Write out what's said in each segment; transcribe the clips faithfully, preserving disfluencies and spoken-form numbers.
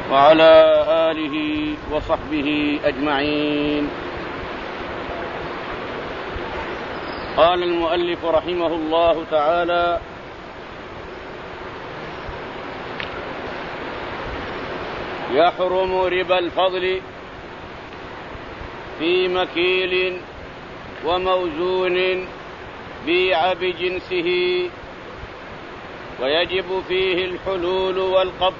وعلى آله وصحبه أجمعين. قال المؤلف رحمه الله تعالى: يحرم ربا الفضل في مكيل وموزون بيع بجنسه، ويجب فيه الحلول والقبض،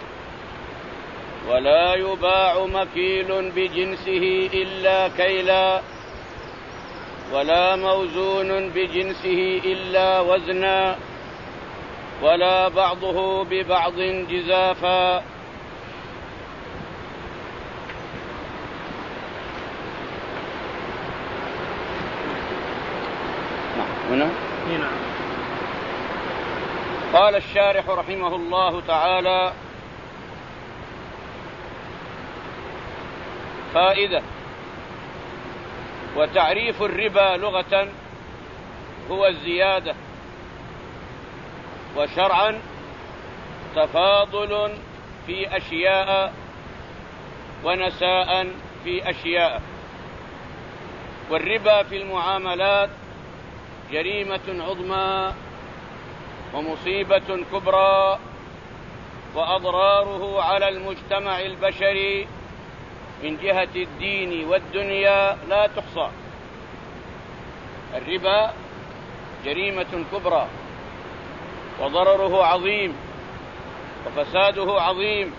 ولا يباع مكيل بجنسه إلا كيلا، ولا موزون بجنسه إلا وزنا، ولا بعضه ببعض جزافا. هنا قال الشارح رحمه الله تعالى: فائدة. وتعريف الربا لغة هو الزيادة، وشرعا تفاضل في أشياء ونساء في أشياء. والربا في المعاملات جريمة عظمى ومصيبة كبرى، وأضراره على المجتمع البشري من جهة الدين والدنيا لا تحصى. الربا جريمة كبرى وضرره عظيم وفساده عظيم،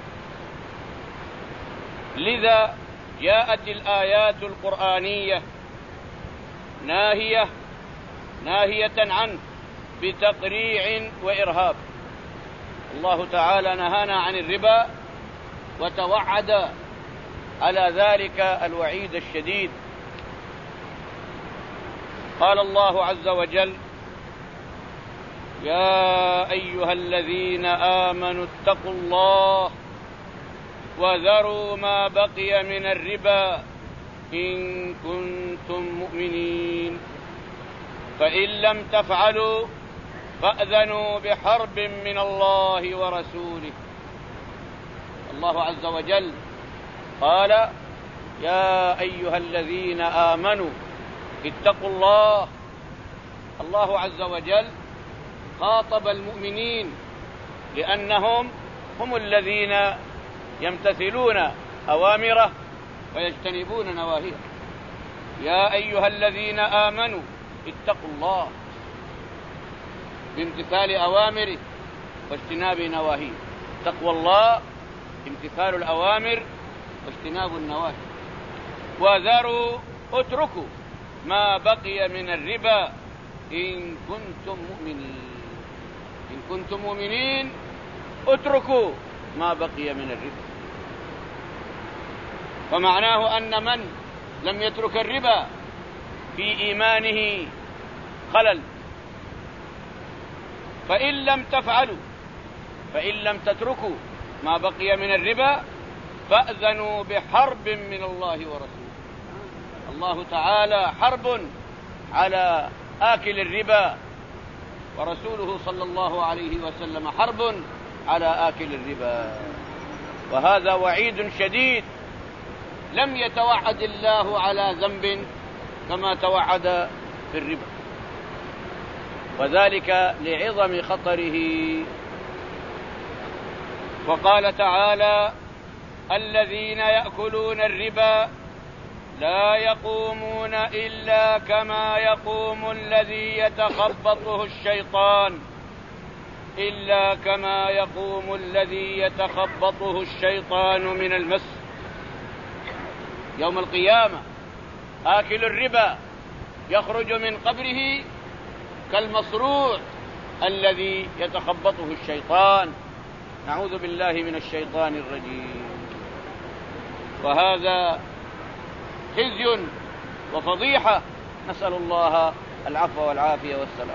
لذا جاءت الآيات القرآنية ناهية ناهية عنه بتقريع وإرهاب. الله تعالى نهانا عن الربا وتوعد على ذلك الوعيد الشديد. قال الله عز وجل: يا أيها الذين آمنوا اتقوا الله وذروا ما بقي من الربا إن كنتم مؤمنين، فإن لم تفعلوا فأذنوا بحرب من الله ورسوله. الله عز وجل قال: يا أيها الذين آمنوا اتقوا الله. الله عز وجل خاطب المؤمنين لأنهم هم الذين يمتثلون أوامره ويجتنبون نواهيه. يا أيها الذين آمنوا اتقوا الله بامتثال أوامره واجتناب نواهيه. تقوى الله امتثال الأوامر واجتناب النواهي. وذروا اتركوا ما بقي من الربا إن كنتم مؤمنين. إن كنتم مؤمنين اتركوا ما بقي من الربا. ومعناه أن من لم يترك الربا في إيمانه خلل. فإن لم تفعلوا فإن لم تتركوا ما بقي من الربا فأذنوا بحرب من الله ورسوله. الله تعالى حرب على آكل الربا، ورسوله صلى الله عليه وسلم حرب على آكل الربا. وهذا وعيد شديد لم يتوعد الله على ذنب كما توعد في الربا، وذلك لعظم خطره. وقال تعالى: الذين يأكلون الربا لا يقومون إلا كما يقوم الذي يتخبطه الشيطان إلا كما يقوم الذي يتخبطه الشيطان من المس. يوم القيامة آكل الربا يخرج من قبره كالمصروع الذي يتخبطه الشيطان. نعوذ بالله من الشيطان الرجيم. وهذا خزي وفضيحة، نسأل الله العفو والعافية والسلام.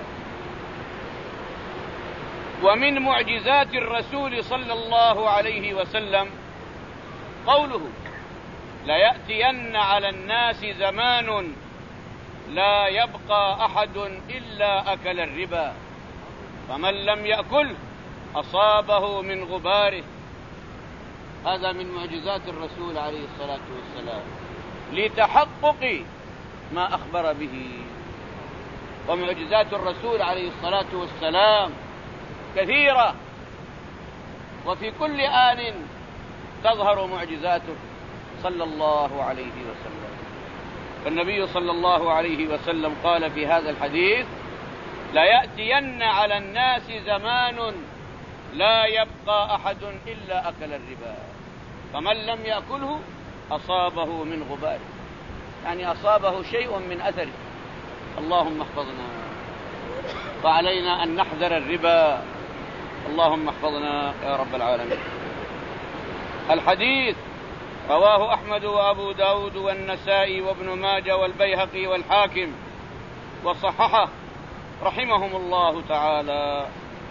ومن معجزات الرسول صلى الله عليه وسلم قوله: ليأتين على الناس زمان لا يبقى أحد إلا أكل الربا، فمن لم يأكله أصابه من غباره. هذا من معجزات الرسول عليه الصلاة والسلام لتحقق ما أخبر به. ومعجزات الرسول عليه الصلاة والسلام كثيرة، وفي كل آن تظهر معجزاته صلى الله عليه وسلم. فالنبي صلى الله عليه وسلم قال في هذا الحديث: لا يأتين على الناس زمان لا يبقى أحد إلا أكل الربا، فمن لم يأكله أصابه من غباره، يعني أصابه شيء من أثره. اللهم احفظنا، فعلينا أن نحذر الربا. اللهم احفظنا يا رب العالمين. الحديث رواه أحمد وأبو داود والنسائي وابن ماجه والبيهقي والحاكم وصححه رحمهم الله تعالى.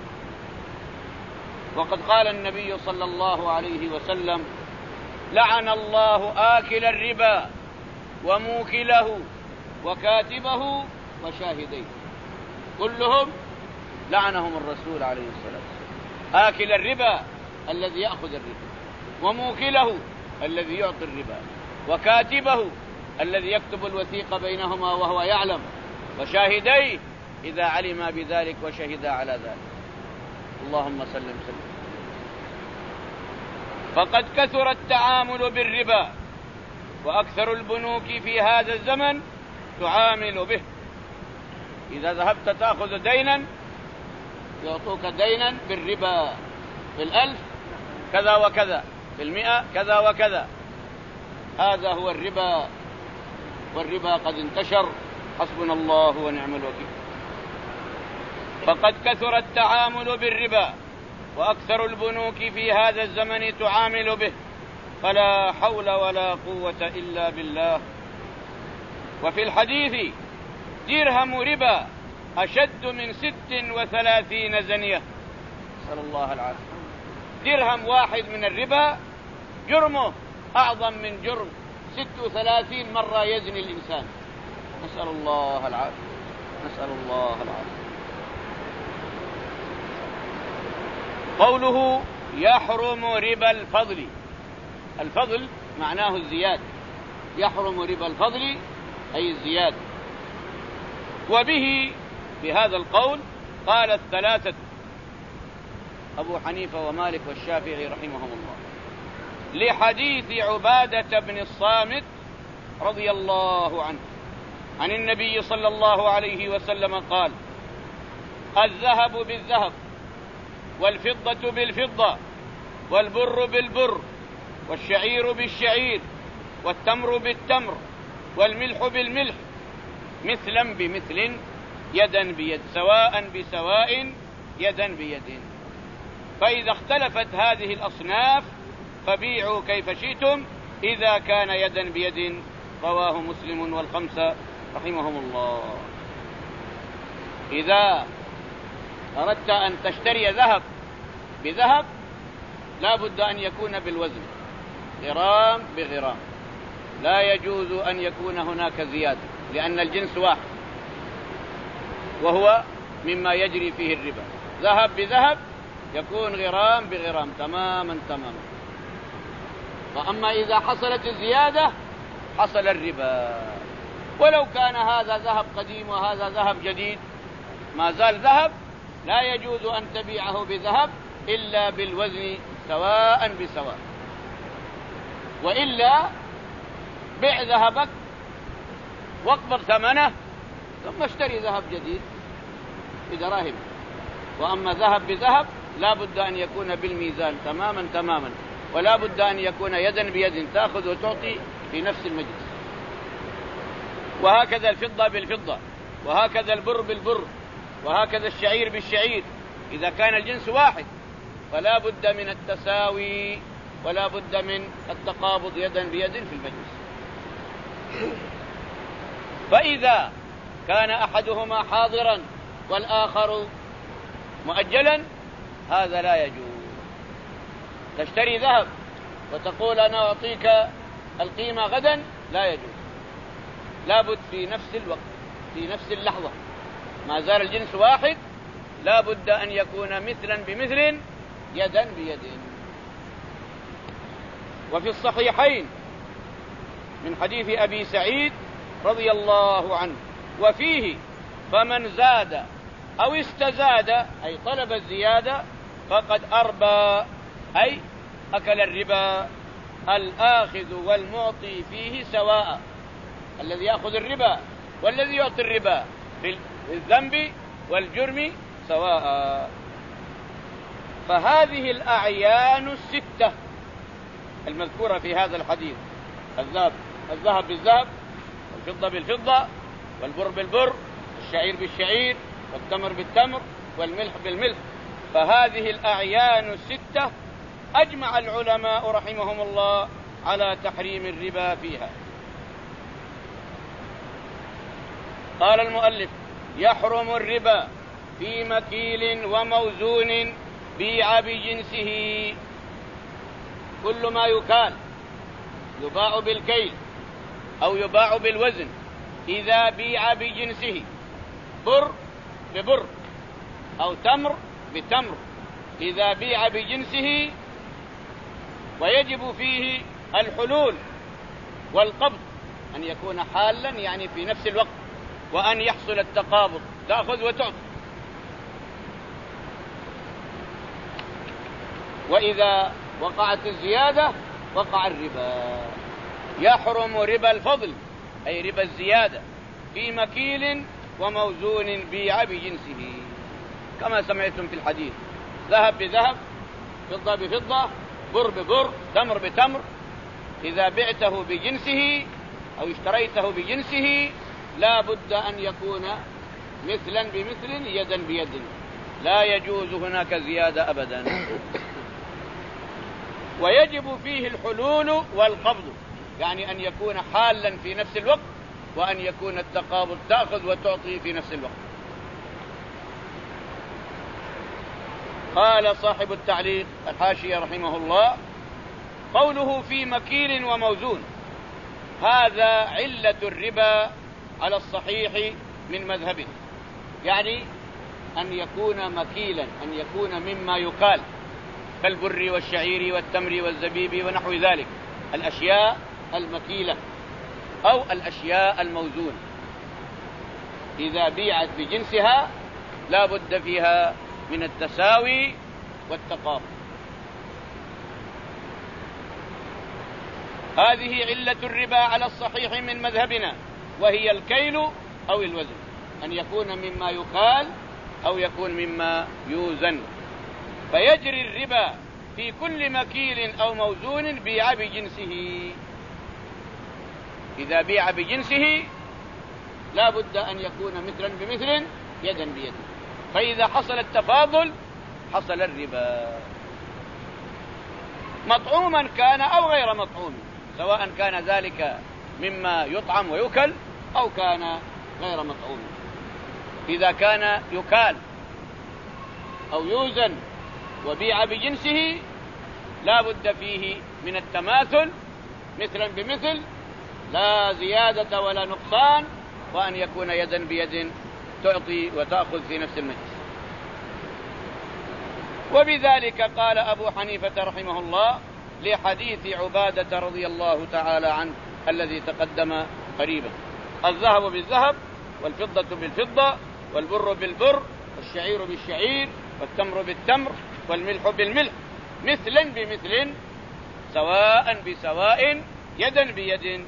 وقد قال النبي صلى الله عليه وسلم: لعن الله آكل الربا وموكله وكاتبه وشاهديه، كلهم لعنهم الرسول عليه الصلاة والسلام. آكل الربا الذي يأخذ الربا، وموكله الذي يعطي الربا، وكاتبه الذي يكتب الوثيقة بينهما وهو يعلم، وشاهديه إذا علم بذلك وشهد على ذلك. اللهم سلم سلم. فقد كثر التعامل بالربا، وأكثر البنوك في هذا الزمن تعامل به. إذا ذهبت تأخذ دينا يعطوك دينا بالربا، بالألف كذا وكذا، بالمئة كذا وكذا. هذا هو الربا، والربا قد انتشر، حسبنا الله ونعم الوكيل. فقد كثر التعامل بالربا، وأكثر البنوك في هذا الزمن تعامل به، فلا حول ولا قوة إلا بالله. وفي الحديث: درهم ربا أشد من ست وثلاثين زنية. نسأل الله العافية. درهم واحد من الربا جرمه أعظم من جرم ست وثلاثين مرة يزني الإنسان. نسأل الله العافية، نسأل الله العافية. قوله: يحرم ربا الفضل، الفضل معناه الزيادة، يحرم ربا الفضل أي الزيادة. وبه بهذا القول قال الثلاثة: أبو حنيفة ومالك والشافعي رحمهم الله، لحديث عبادة بن الصامت رضي الله عنه عن النبي صلى الله عليه وسلم قال: الذهب بالذهب، والفضة بالفضة، والبر بالبر، والشعير بالشعير، والتمر بالتمر، والملح بالملح، مثلا بمثل، يدا بيد، سواء بسواء، يدا بيد. فإذا اختلفت هذه الأصناف فبيعوا كيف شئتم إذا كان يدا بيد. رواه مسلم والخمسة رحمهم الله. إذا أردت أن تشتري ذهب بذهب لا بد أن يكون بالوزن، غرام بغرام، لا يجوز أن يكون هناك زيادة، لأن الجنس واحد، وهو مما يجري فيه الربا. ذهب بذهب يكون غرام بغرام تماما تماما. وأما إذا حصلت الزيادة حصل الربا. ولو كان هذا ذهب قديم وهذا ذهب جديد ما زال ذهب، لا يجوز أن تبيعه بذهب إلا بالوزن سواء بسواء، وإلا بيع ذهبك واقبض ثمنه ثم اشتري ذهب جديد بدراهم. وأما ذهب بذهب لا بد أن يكون بالميزان تماما تماما، ولا بد أن يكون يدا بيد، تأخذ وتعطي في نفس المجلس. وهكذا الفضة بالفضة، وهكذا البر بالبر، وهكذا الشعير بالشعير. إذا كان الجنس واحد فلا بد من التساوي، ولا بد من التقابض يدا بيد في المجلس. فإذا كان أحدهما حاضرا والآخر مؤجلا هذا لا يجوز. تشتري ذهب وتقول أنا أعطيك القيمة غدا، لا يجوز، لابد في نفس الوقت، في نفس اللحظة، ما زال الجنس واحد، لا بد أن يكون مثلا بمثل، يدا بيد. وفي الصحيحين من حديث أبي سعيد رضي الله عنه، وفيه: فمن زاد أو استزاد أي طلب الزيادة فقد أربى، أي أكل الربا. الآخذ والمعطي فيه سواء، الذي يأخذ الربا والذي يعطي الربا في الذنب والجرم سواء. فهذه الأعيان الستة المذكورة في هذا الحديث: الذهب الذهب بالذهب، والفضة بالفضة، والبر بالبر، والشعير بالشعير، والتمر بالتمر، والملح بالملح. فهذه الأعيان الستة أجمع العلماء رحمهم الله على تحريم الربا فيها. قال المؤلف: يحرم الربا في مكيل وموزون بيع بجنسه. كل ما يكال يباع بالكيل أو يباع بالوزن إذا بيع بجنسه، بر ببر أو تمر بتمر، إذا بيع بجنسه، ويجب فيه الحلول والقبض، أن يكون حالا يعني في نفس الوقت، وأن يحصل التقابض، تأخذ وتعطي. وإذا وقعت الزيادة وقع الربا. يحرم ربا الفضل أي ربا الزيادة في مكيل وموزون بيع بجنسه، كما سمعتم في الحديث: ذهب بذهب، فضة بفضة، بر ببر، تمر بتمر. إذا بعته بجنسه أو اشتريته بجنسه لا بد أن يكون مثلا بمثل، يدا بيد، لا يجوز هناك زيادة أبدا. ويجب فيه الحلول والقبض، يعني أن يكون حالا في نفس الوقت، وأن يكون التقابض، تأخذ وتعطي في نفس الوقت. قال صاحب التعليق الحاشية رحمه الله: قوله في مكيل وموزون، هذا علة الربا على الصحيح من مذهبه، يعني أن يكون مكيلا، أن يكون مما يقال كالبر والشعير والتمر والزبيب ونحو ذلك، الأشياء المكيلة أو الأشياء الموزونة، إذا بيعت بجنسها لا بد فيها من التساوي والتقابل. هذه علة الربا على الصحيح من مذهبنا، وهي الكيل أو الوزن، أن يكون مما يقال أو يكون مما يوزن. فيجري الربا في كل مكيل أو موزون بيع بجنسه. إذا بيع بجنسه لا بد أن يكون مثلا بمثل، يدا بيد. فإذا حصل التفاضل حصل الربا، مطعوما كان أو غير مطعوم، سواء كان ذلك مما يطعم ويؤكل أو كان غير مطعوم. إذا كان يكال أو يوزن وبيع بجنسه لا بد فيه من التماثل، مثلا بمثل، لا زيادة ولا نقصان، وأن يكون يدا بيد، تعطي وتأخذ في نفس المجلس. وبذلك قال أبو حنيفة رحمه الله لحديث عبادة رضي الله تعالى عنه الذي تقدم قريبا: الذهب بالذهب، والفضة بالفضة، والبر بالبر، والشعير بالشعير، والتمر بالتمر، والملح بالملح، مثلا بمثل، سواء بسواء، يدا بيد.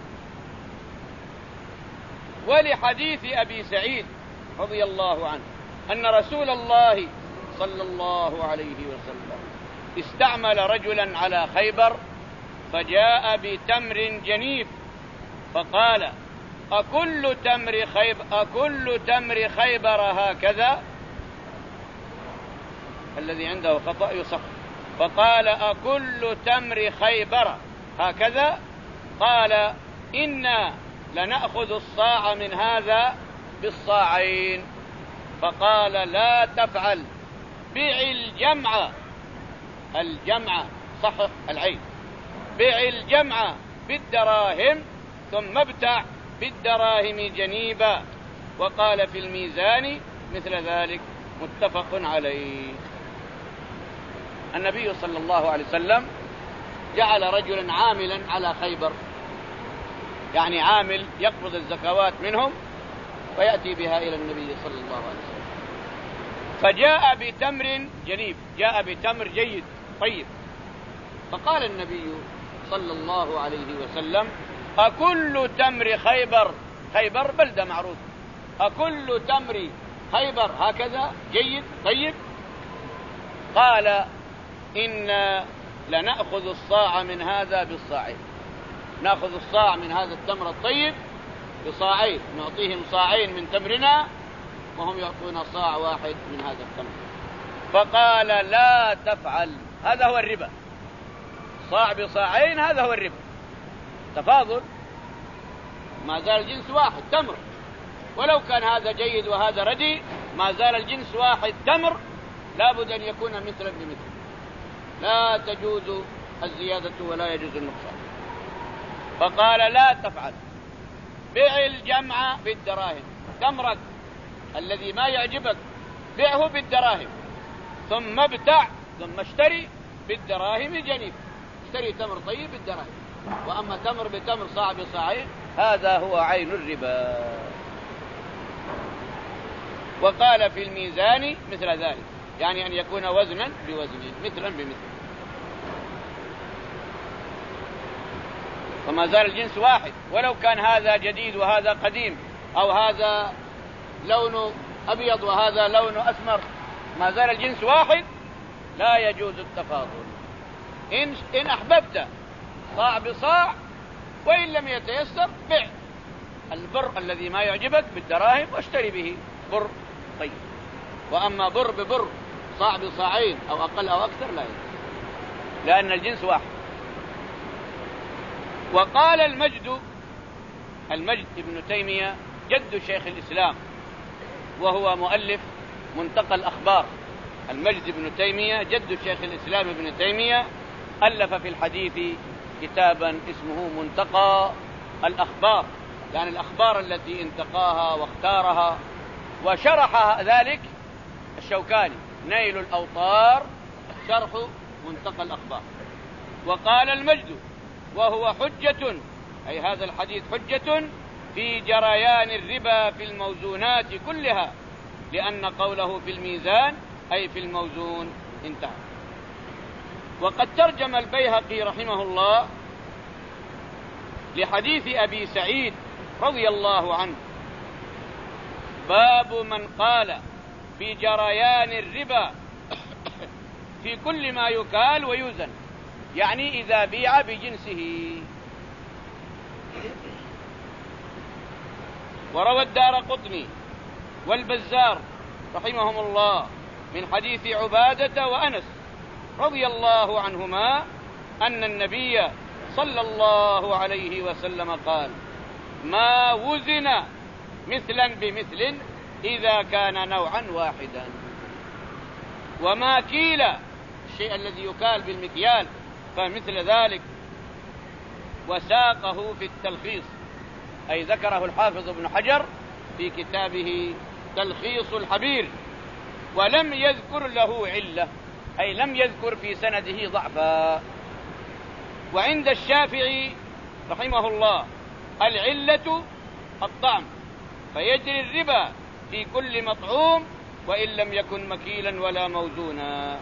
ولحديث أبي سعيد رضي الله عنه أن رسول الله صلى الله عليه وسلم استعمل رجلا على خيبر، فجاء بتمر جنيف فقال: أكل تمر خيبر أكل تمر خيبر هكذا؟ الذي عنده خطأ يصح. فقال: أكل تمر خيبر هكذا؟ قال: إنا لنأخذ الصاع من هذا بالصاعين. فقال: لا تفعل، بيع الجمع، الجمع صحح العين، بيع الجمع بالدراهم ثم ابتع بالدراهم جنيبا. وقال في الميزان مثل ذلك، متفق عليه. النبي صلى الله عليه وسلم جعل رجلا عاملا على خيبر، يعني عامل يقبض الزكوات منهم ويأتي بها إلى النبي صلى الله عليه وسلم. فجاء بتمر جنيب، جاء بتمر جيد طيب، فقال النبي صلى الله عليه وسلم: أكل تمر خيبر، خيبر بلدة معروفة، أكل تمر خيبر هكذا جيد طيب؟ قال: إنا لنأخذ الصاع من هذا بالصاعين، نأخذ الصاع من هذا التمر الطيب بصاعين، نعطيهم صاعين من تمرنا وهم يعطون صاع واحد من هذا التمر. فقال: لا تفعل، هذا هو الربا، صاع بصاعين هذا هو الربا، تفاضل، ما زال الجنس واحد تمر، ولو كان هذا جيد وهذا ردي ما زال الجنس واحد تمر، لابد أن يكون مثلا بمثل، لا تجوز الزيادة ولا يجوز النقصان. فقال: لا تفعل، بيع الجمع بالدراهم، تمرك الذي ما يعجبك بيعه بالدراهم، ثم ابتع ثم اشتري بالدراهم جنيب، اشتري تمر طيب بالدراهم. وأما تمر بتمر صاع بصاعين هذا هو عين الربا. وقال: في الميزان مثل ذلك، يعني أن يكون وزنا بوزن، مثلا بمثل، وما زال الجنس واحد، ولو كان هذا جديد وهذا قديم، أو هذا لونه أبيض وهذا لونه أسمر، ما زال الجنس واحد، لا يجوز التفاضل. إن, إن أحببت صاع بصاع، وإن لم يتيسر بيع البر الذي ما يعجبك بالدراهم واشتري به بر طيب. وأما بر ببر صاع بصاعين أو أقل أو أكثر لا يجوز، لأن الجنس واحد. وقال المجد، المجد ابن تيمية جد شيخ الإسلام وهو مؤلف منتقى الأخبار، المجد ابن تيمية جد شيخ الإسلام ابن تيمية ألف في الحديث كتابا اسمه منتقى الأخبار، يعني الأخبار التي انتقاها واختارها، وشرح ذلك الشوكاني نيل الأوطار شرح منتقى الأخبار. وقال المجد: وهو حجة، أي هذا الحديث حجة في جريان الربا في الموزونات كلها، لأن قوله في الميزان أي في الموزون انتهى. وقد ترجم البيهقي رحمه الله لحديث أبي سعيد رضي الله عنه: باب من قال في جريان الربا في كل ما يكال ويوزن، يعني إذا بيع بجنسه. وروى الدارقطني والبزار رحمهم الله من حديث عبادة وأنس رضي الله عنهما أن النبي صلى الله عليه وسلم قال: ما وزن مثلا بمثل إذا كان نوعا واحدا، وما كيل، الشيء الذي يكال بالمكيال، فمثل ذلك. وساقه في التلخيص، أي ذكره الحافظ ابن حجر في كتابه تلخيص الحبير، ولم يذكر له علة، أي لم يذكر في سنده ضعفا. وعند الشافعي رحمه الله العلة الطعم، فيجري الربا في كل مطعوم وإن لم يكن مكيلا ولا موزونا.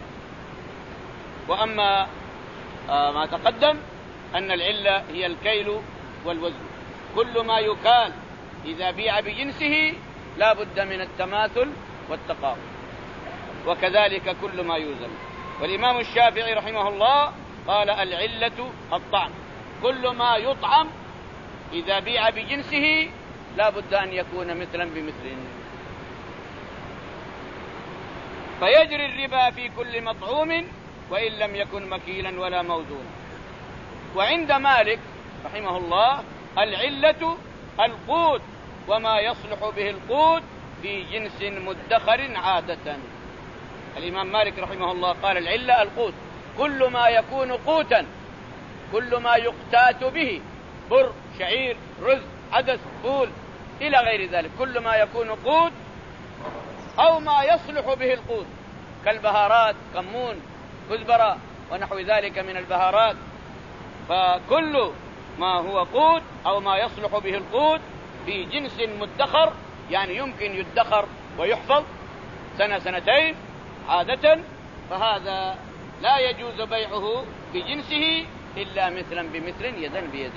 وأما آه ما تقدم أن العلة هي الكيل والوزن، كل ما يكال إذا بيع بجنسه لا بد من التماثل والتقابل، وكذلك كل ما يوزن. والإمام الشافعي رحمه الله قال: العلة الطعم، كل ما يطعم إذا بيع بجنسه لا بد أن يكون مثلا بمثل. فيجري الربا في كل مطعوم وإن لم يكن مكيلا ولا موزونا. وعند مالك رحمه الله العلة القوت وما يصلح به القوت في جنس مدخر عادة. الإمام مالك رحمه الله قال: العلة القوت، كل ما يكون قوتا، كل ما يقتات به، بر، شعير، رز، عدس، فول إلى غير ذلك، كل ما يكون قوت أو ما يصلح به القوت كالبهارات، كمون، كزبرة ونحو ذلك من البهارات، فكل ما هو قوت أو ما يصلح به القوت في جنس مدخر، يعني يمكن يدخر ويحفظ سنة سنتين عادة، فهذا لا يجوز بيعه بجنسه إلا مثلا بمثل يدا بيد.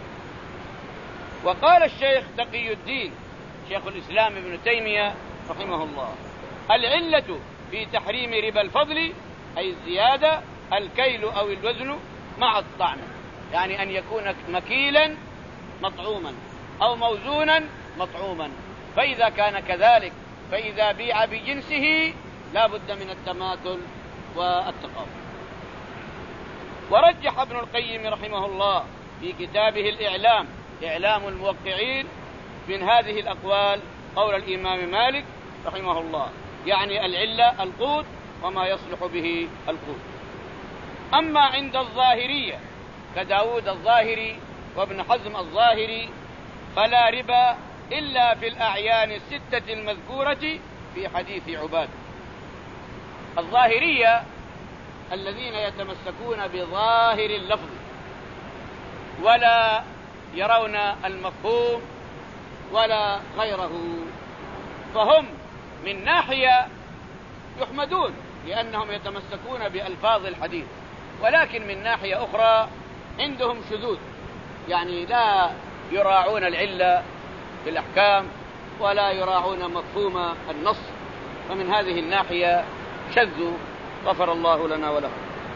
وقال الشيخ تقي الدين شيخ الإسلام ابن تيمية رحمه الله: العلة في تحريم ربا الفضل أي الزيادة الكيل أو الوزن مع الطعم، يعني أن يكون مكيلا مطعوما أو موزونا مطعوما. فإذا كان كذلك فإذا بيع بجنسه لا بد من التماثل والتقابل. ورجح ابن القيم رحمه الله في كتابه الإعلام إعلام الموقعين من هذه الأقوال قول الإمام مالك رحمه الله، يعني العلة القوت وما يصلح به القوت. أما عند الظاهرية كداود الظاهري وابن حزم الظاهري فلا ربا إلا في الأعيان الستة المذكورة في حديث عباد. الظاهرية الذين يتمسكون بظاهر اللفظ ولا يرون المفهوم ولا غيره، فهم من ناحية يحمدون لأنهم يتمسكون بألفاظ الحديث، ولكن من ناحية أخرى عندهم شذوذ، يعني لا يراعون العلة في الأحكام ولا يراعون مفهوم النص، فمن هذه الناحية شذوا غفر الله لنا ولهم.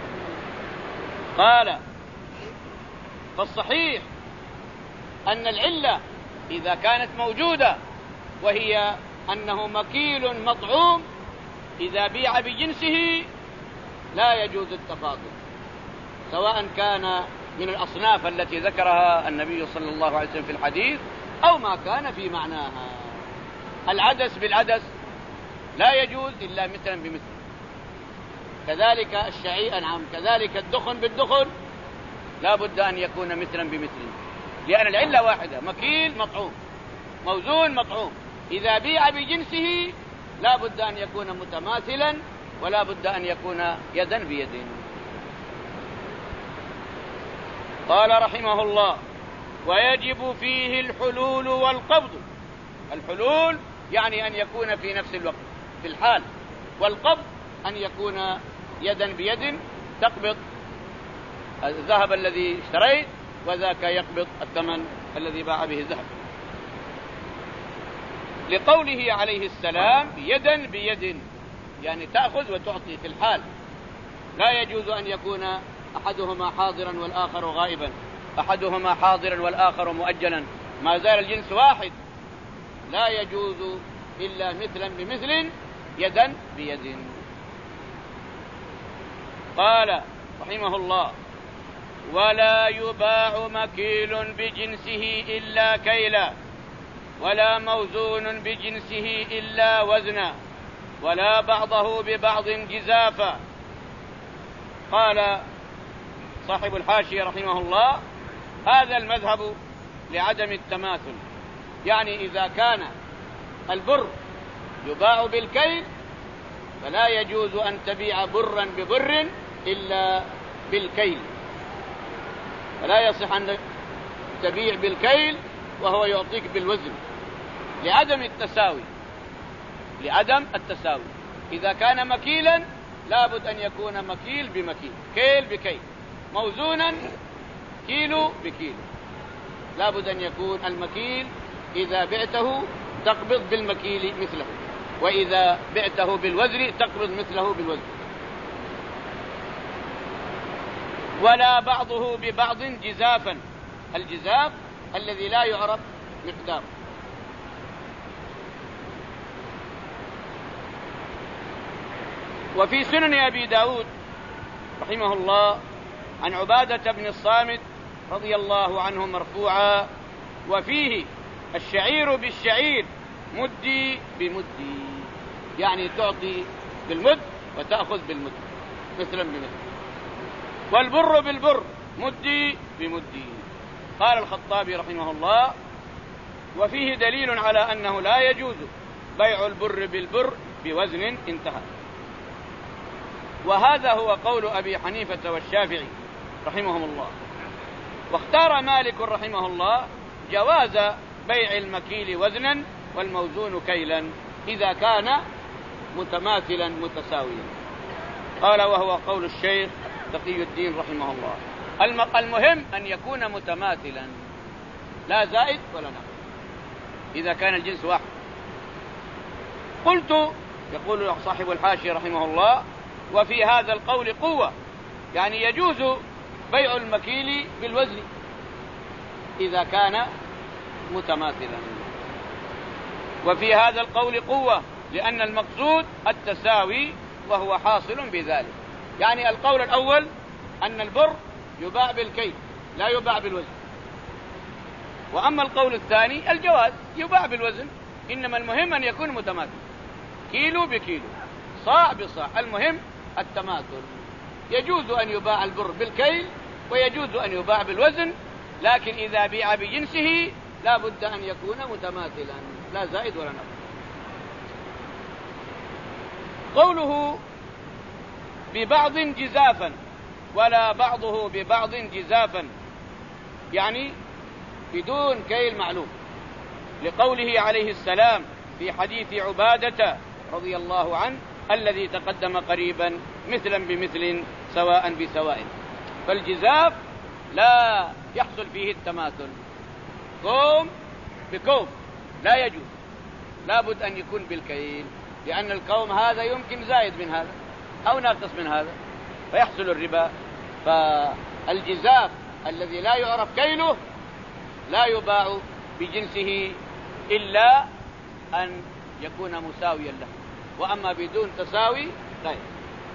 قال: فالصحيح أن العلة إذا كانت موجودة وهي أنه مكيل مطعوم إذا بيع بجنسه لا يجوز التفاضل، سواء كان من الأصناف التي ذكرها النبي صلى الله عليه وسلم في الحديث أو ما كان في معناها. العدس بالعدس لا يجوز إلا مثلا بمثل، كذلك الشعير نعم، كذلك الدخن بالدخن لا بد أن يكون مثلا بمثل، لأن العلة واحدة، مكيل مطعوم موزون مطعوم. إذا بيع بجنسه لا بد أن يكون متماثلا ولا بد أن يكون يدا بيد. قال رحمه الله: ويجب فيه الحلول والقبض. الحلول يعني أن يكون في نفس الوقت في الحال، والقبض أن يكون يدا بيد، تقبض الذهب الذي اشتريت وذاك يقبض الثمن الذي باع به الذهب، لقوله عليه السلام يدا بيد، يعني تأخذ وتعطي في الحال. لا يجوز أن يكون أحدهما حاضرا والآخر غائبا، أحدهما حاضرا والآخر مؤجلا، ما زال الجنس واحد، لا يجوز إلا مثلا بمثل يدا بيد. قال رحمه الله: ولا يباع مكيل بجنسه إلا كيلا، ولا موزون بجنسه إلا وزنا، ولا بعضه ببعض جزافا. قال صاحب الحاشية رحمه الله: هذا المذهب لعدم التماثل، يعني إذا كان البر يباع بالكيل فلا يجوز أن تبيع برا ببر إلا بالكيل، فلا يصح أن تبيع بالكيل وهو يعطيك بالوزن لعدم التساوي، لعدم التساوي. إذا كان مكيلا لابد أن يكون مكيل بمكيل، كيل بكيل، موزونا كيلو بكيلو، لابد أن يكون المكيل إذا بعته تقبض بالمكيل مثله، وإذا بعته بالوزن تقبض مثله بالوزن. ولا بعضه ببعض جزافا، الجزاف الذي لا يعرف مقداره. وفي سنن أبي داود رحمه الله عن عبادة بن الصامت رضي الله عنه مرفوعا: وفيه الشعير بالشعير مدي بمدي، يعني تعطي بالمد وتأخذ بالمد مثلا بمثل. والبر بالبر مدي بمدي. قال الخطابي رحمه الله: وفيه دليل على أنه لا يجوز بيع البر بالبر بوزن. انتهى. وهذا هو قول أبي حنيفة والشافعي رحمهم الله، واختار مالك رحمه الله جواز بيع المكيل وزنا والموزون كيلا إذا كان متماثلا متساويا. قال وهو قول الشيخ تقي الدين رحمه الله. المهم أن يكون متماثلا لا زائد ولا نقص إذا كان الجنس واحد. قلت يقول صاحب الحاشية رحمه الله وفي هذا القول قوة، يعني يجوز بيع المكيل بالوزن إذا كان متماثلا. وفي هذا القول قوة لأن المقصود التساوي وهو حاصل بذلك. يعني القول الأول أن البر يباع بالكيل لا يباع بالوزن، وأما القول الثاني الجواز يباع بالوزن، إنما المهم أن يكون متماثل، كيلو بكيلو، صاع بصاع، المهم التماثل. يجوز أن يباع البر بالكيل ويجوز أن يباع بالوزن، لكن إذا بيع بجنسه لا بد أن يكون متماثلا لا زائد ولا نقص. قوله ببعض جزافا ولا بعضه ببعض جزافا، يعني بدون كيل معلوم، لقوله عليه السلام في حديث عبادة رضي الله عنه الذي تقدم قريبا مثلا بمثل سواء بسواء. فالجزاف لا يحصل فيه التماثل، كوم بكوم لا يجوز، لابد أن يكون بالكيل، لأن الكوم هذا يمكن زايد من هذا أو ناقص من هذا فيحصل الربا. فالجزاف الذي لا يعرف كيله لا يباع بجنسه إلا أن يكون مساويا له، وأما بدون تساوي لا يجوز.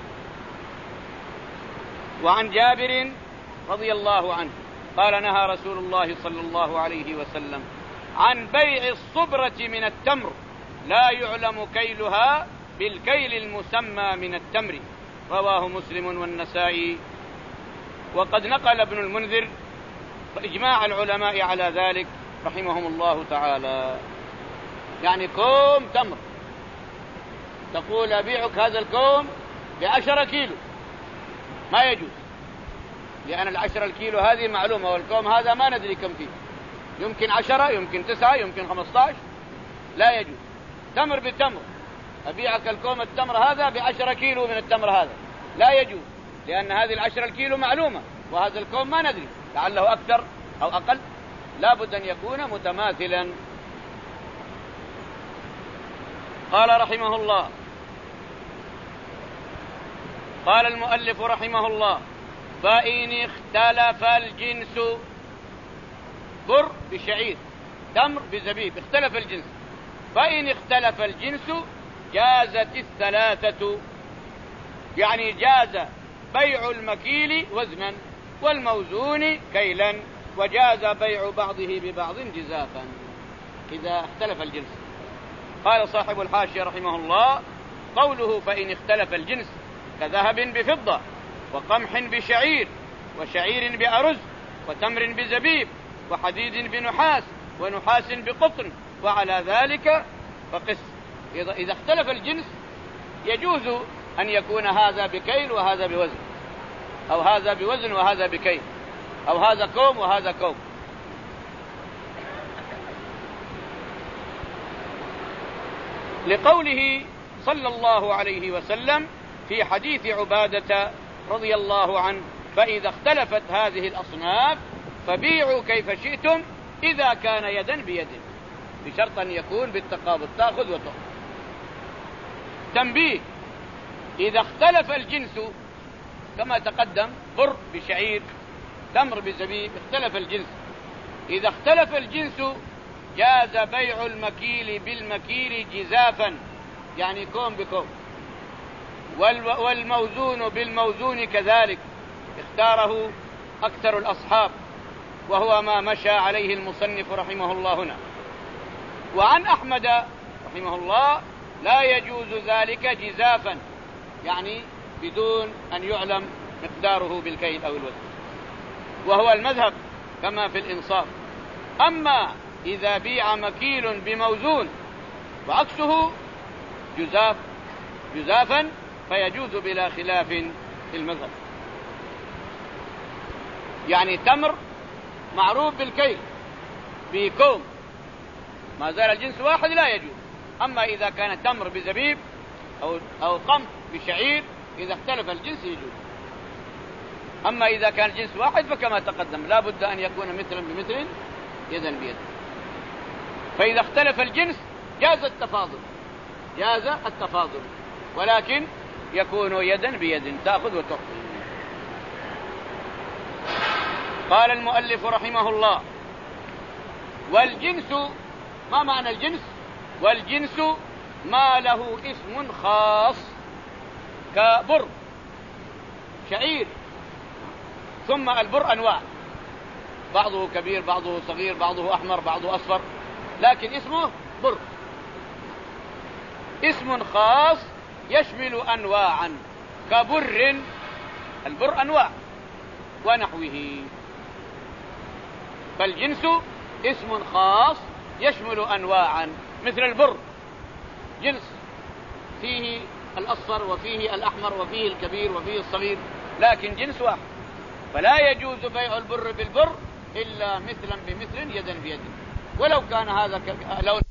وعن جابر رضي الله عنه قال نهى رسول الله صلى الله عليه وسلم عن بيع الصبرة من التمر لا يعلم كيلها بالكيل المسمى من التمر، رواه مسلم والنسائي. وقد نقل ابن المنذر إجماع العلماء على ذلك رحمهم الله تعالى. يعني كوم تمر تقول أبيعك هذا الكوم بعشرة كيلو، ما يجوز، لأن العشرة الكيلو هذه معلومة، والكوم هذا ما ندري كم فيه، يمكن عشرة يمكن تسعة يمكن خمسة عشر، لا يجوز. تمر بالتمر، أبيعك الكوم التمر هذا بعشرة كيلو من التمر هذا، لا يجوز، لأن هذه العشرة الكيلو معلومة وهذا الكوم ما ندري لعله أكثر أو أقل، لابد أن يكون متماثلا. قال رحمه الله، قال المؤلف رحمه الله فإن اختلف الجنس، بر بشعير، تمر بزبيب، اختلف الجنس، فإن اختلف الجنس جازت الثلاثة، يعني جاز بيع المكيل وزنا والموزون كيلا، وجاز بيع بعضه ببعض جزافا إذا اختلف الجنس. قال صاحب الحاشية رحمه الله قوله فإن اختلف الجنس كذهب بفضة وقمح بشعير وشعير بأرز وتمر بزبيب وحديد بنحاس ونحاس بقطن وعلى ذلك فقس. إذا اختلف الجنس يجوز أن يكون هذا بكيل وهذا بوزن، أو هذا بوزن وهذا بكيل، أو هذا كوم وهذا كوم. لقوله صلى الله عليه وسلم في حديث عبادة رضي الله عنه فإذا اختلفت هذه الأصناف فبيعوا كيف شئتم إذا كان يدا بيد، بشرط أن يكون بالتقابض، تأخذ وتأخذ. تنبيه: إذا اختلف الجنس كما تقدم، بر بشعير، تمر بزبيب، اختلف الجنس، إذا اختلف الجنس جاز بيع المكيل بالمكيل جزافا، يعني كوم بكوم، والموزون بالموزون كذلك، اختاره أكثر الأصحاب وهو ما مشى عليه المصنف رحمه الله هنا. وعن أحمد رحمه الله لا يجوز ذلك جزافا، يعني بدون أن يعلم مقداره بالكيل أو الوزن، وهو المذهب كما في الإنصاف. أما إذا بيع مكيل بموزون وعكسه جزاف جزافا فيجوز بلا خلاف في المذهب. يعني تمر معروف بالكيل بكوم ما زال الجنس واحد لا يجوز. أما إذا كان تمر بزبيب أو أو قمح بشعير إذا اختلف الجنس يجوز. أما إذا كان الجنس واحد فكما تقدم لا بد أن يكون مثلا بمثل يدا بيد. فإذا اختلف الجنس جاز التفاضل جاز التفاضل ولكن يكون يدا بيد تأخذ وتعطي. قال المؤلف رحمه الله: والجنس، ما معنى الجنس؟ والجنس ما له اسم خاص كبر شعير. ثم البر أنواع، بعضه كبير بعضه صغير بعضه أحمر بعضه أصفر، لكن اسمه بر، اسم خاص يشمل أنواعا كبر، البر أنواع ونحوه. فالجنس اسم خاص يشمل أنواعا، مثل البر جنس فيه الأصفر وفيه الأحمر وفيه الكبير وفيه الصغير، لكن جنس واحد، فلا يجوز بيع البر بالبر إلا مثلا بمثل يدا بيد، ولو كان هذا ك... لو